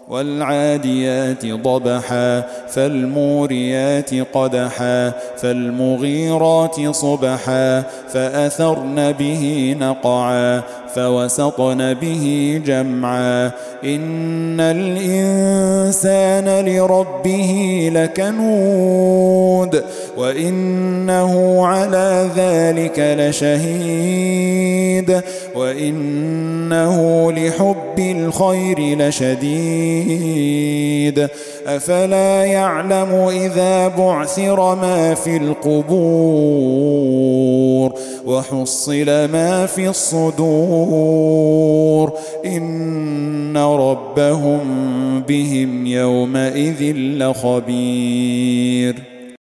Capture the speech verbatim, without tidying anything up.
والعاديات ضبحا فالموريات قدحا فالمغيرات صبحا فأثرن به نقعا فوسطن به جمعا إن الإنسان لربه لكنود وإنه على ذلك لشهيد وإنه لحب الخير لشديد أفلا يعلم إذا بعثر ما في القبور وحصل ما في الصدور إن ربهم بهم يومئذ لخبير